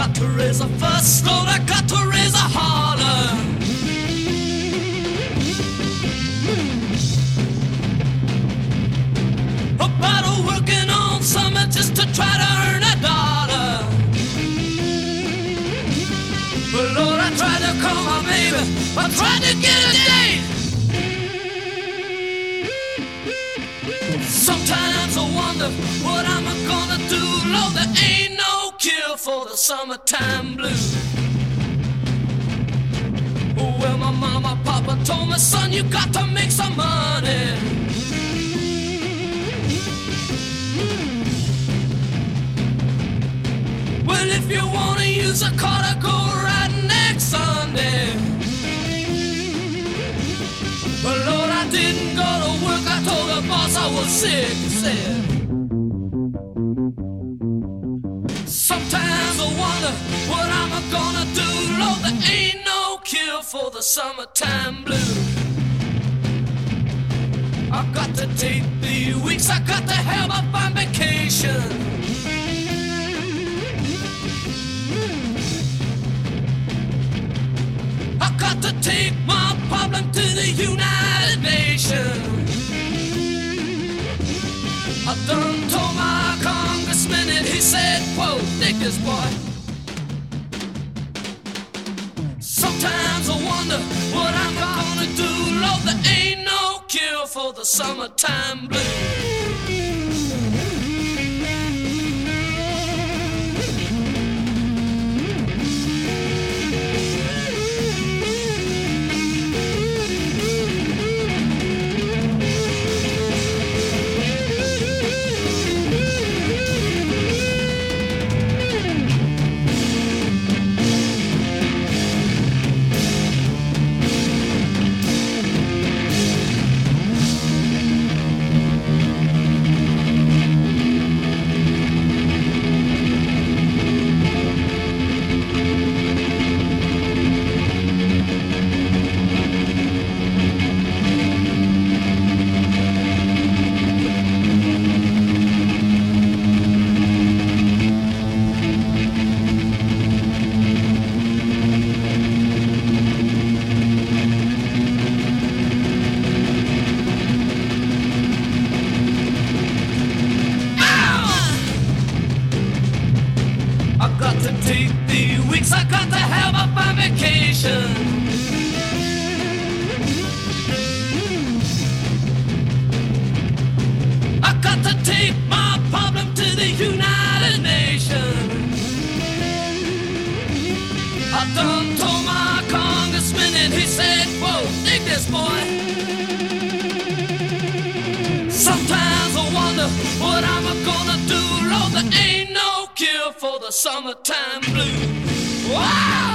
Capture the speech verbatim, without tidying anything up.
got to raise a fuss, Lord, I got to raise a holler. About working on something just to try to earn a dollar. But Lord, I tried to call my baby, I tried to get a date. Sometimes I wonder what I'm gonna do, Lord, there ain't no cure for the summertime blues. Well, my mama, papa told me, son, you got to make some money. Well, if you wanna use a car to go riding next Sunday. But Lord, I didn't go to work, I told the boss I was sick, he said. Sometimes I wonder what I'm gonna do, Lord, there ain't no cure for the summertime blues. I've got to take the weeks, I got to have a fine vacation. I got to take my problem to the United Nations. I done told my congressman and he said, quote, take this boy. Sometimes I wonder what I'm gonna do, Lord, there ain't no cure for the summertime blues. I got to have a fine vacation. I got to take my problem to the United Nations. I done told my congressman and he said, whoa, dig this boy. Sometimes I wonder what I'm gonna do, Lord, there ain't no cure for the summertime blues. Wow!